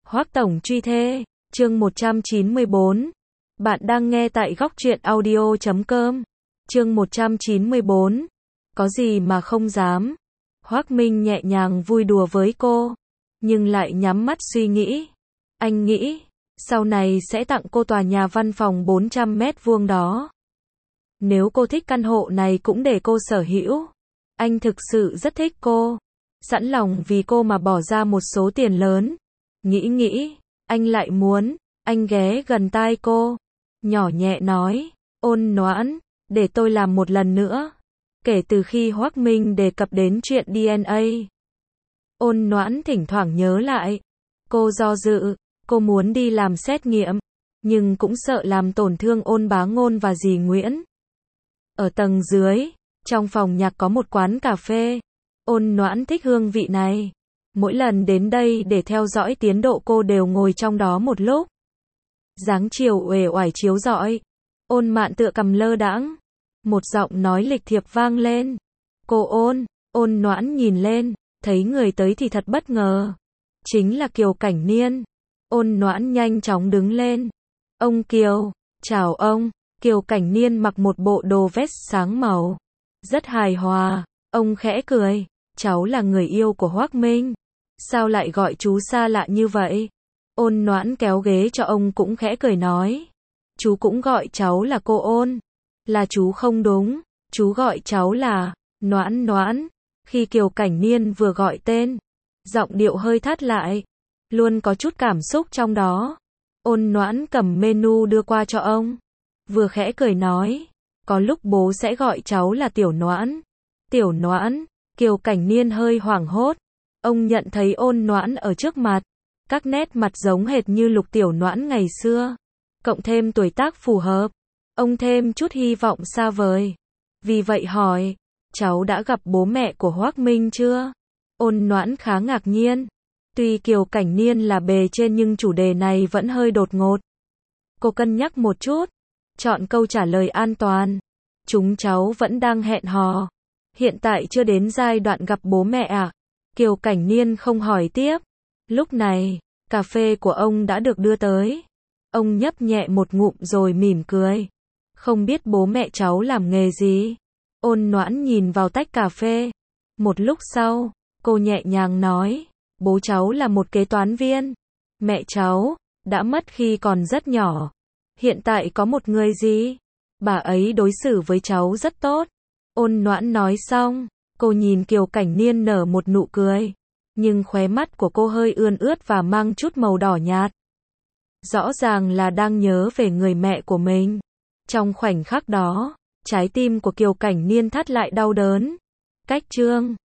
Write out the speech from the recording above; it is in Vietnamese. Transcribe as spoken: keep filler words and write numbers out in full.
Hoắc Tổng truy thê, chương một trăm chín mươi bốn. Bạn đang nghe tại góc truyện audio chấm com. Chương một trăm chín mươi bốn. Có gì mà không dám. Hoắc Minh nhẹ nhàng vui đùa với cô, nhưng lại nhắm mắt suy nghĩ. Anh nghĩ, sau này sẽ tặng cô tòa nhà văn phòng bốn trăm mét vuông đó. Nếu cô thích căn hộ này cũng để cô sở hữu. Anh thực sự rất thích cô, sẵn lòng vì cô mà bỏ ra một số tiền lớn. Nghĩ nghĩ, anh lại muốn, anh ghé gần tai cô, nhỏ nhẹ nói, ôn noãn, để tôi làm một lần nữa. Kể từ khi Hoắc Minh đề cập đến chuyện đê en a, ôn noãn thỉnh thoảng nhớ lại. Cô do dự, cô muốn đi làm xét nghiệm, nhưng cũng sợ làm tổn thương Ôn Bá Ngôn và dì Nguyễn. Ở tầng dưới, trong phòng nhạc có một quán cà phê. Ôn noãn thích hương vị này. Mỗi lần đến đây để theo dõi tiến độ cô đều ngồi trong đó một lúc. Dáng chiều uể oải chiếu rọi. Ôn Mạn tựa cầm lơ đãng. Một giọng nói lịch thiệp vang lên. Cô Ôn, ôn noãn nhìn lên, thấy người tới thì thật bất ngờ. Chính là Kiều Cảnh Niên. Ôn noãn nhanh chóng đứng lên. Ông Kiều, chào ông. Kiều Cảnh Niên mặc một bộ đồ vest sáng màu, rất hài hòa. Ông khẽ cười, cháu là người yêu của Hoắc Minh. Sao lại gọi chú xa lạ như vậy? Ôn noãn kéo ghế cho ông cũng khẽ cười nói. Chú cũng gọi cháu là cô Ôn. Là chú không đúng, chú gọi cháu là noãn noãn. Khi Kiều Cảnh Niên vừa gọi tên, giọng điệu hơi thắt lại, luôn có chút cảm xúc trong đó. Ôn noãn cầm menu đưa qua cho ông, vừa khẽ cười nói, có lúc bố sẽ gọi cháu là Tiểu Noãn. Tiểu Noãn. Kiều Cảnh Niên hơi hoảng hốt. Ông nhận thấy ôn noãn ở trước mặt, các nét mặt giống hệt như Lục Tiểu Noãn ngày xưa, cộng thêm tuổi tác phù hợp, ông thêm chút hy vọng xa vời. Vì vậy hỏi, cháu đã gặp bố mẹ của Hoắc Minh chưa? Ôn noãn khá ngạc nhiên. Tuy Kiều Cảnh Niên là bề trên nhưng chủ đề này vẫn hơi đột ngột. Cô cân nhắc một chút, chọn câu trả lời an toàn. Chúng cháu vẫn đang hẹn hò. Hiện tại chưa đến giai đoạn gặp bố mẹ à? Kiều Cảnh Niên không hỏi tiếp. Lúc này, cà phê của ông đã được đưa tới. Ông nhấp nhẹ một ngụm rồi mỉm cười. Không biết bố mẹ cháu làm nghề gì? Ôn noãn nhìn vào tách cà phê. Một lúc sau, cô nhẹ nhàng nói, bố cháu là một kế toán viên. Mẹ cháu đã mất khi còn rất nhỏ. Hiện tại có một người gì? Bà ấy đối xử với cháu rất tốt. Ôn noãn nói xong, cô nhìn Kiều Cảnh Niên nở một nụ cười, nhưng khóe mắt của cô hơi ươn ướt và mang chút màu đỏ nhạt. Rõ ràng là đang nhớ về người mẹ của mình. Trong khoảnh khắc đó, trái tim của Kiều Cảnh Niên thắt lại đau đớn. Cách chương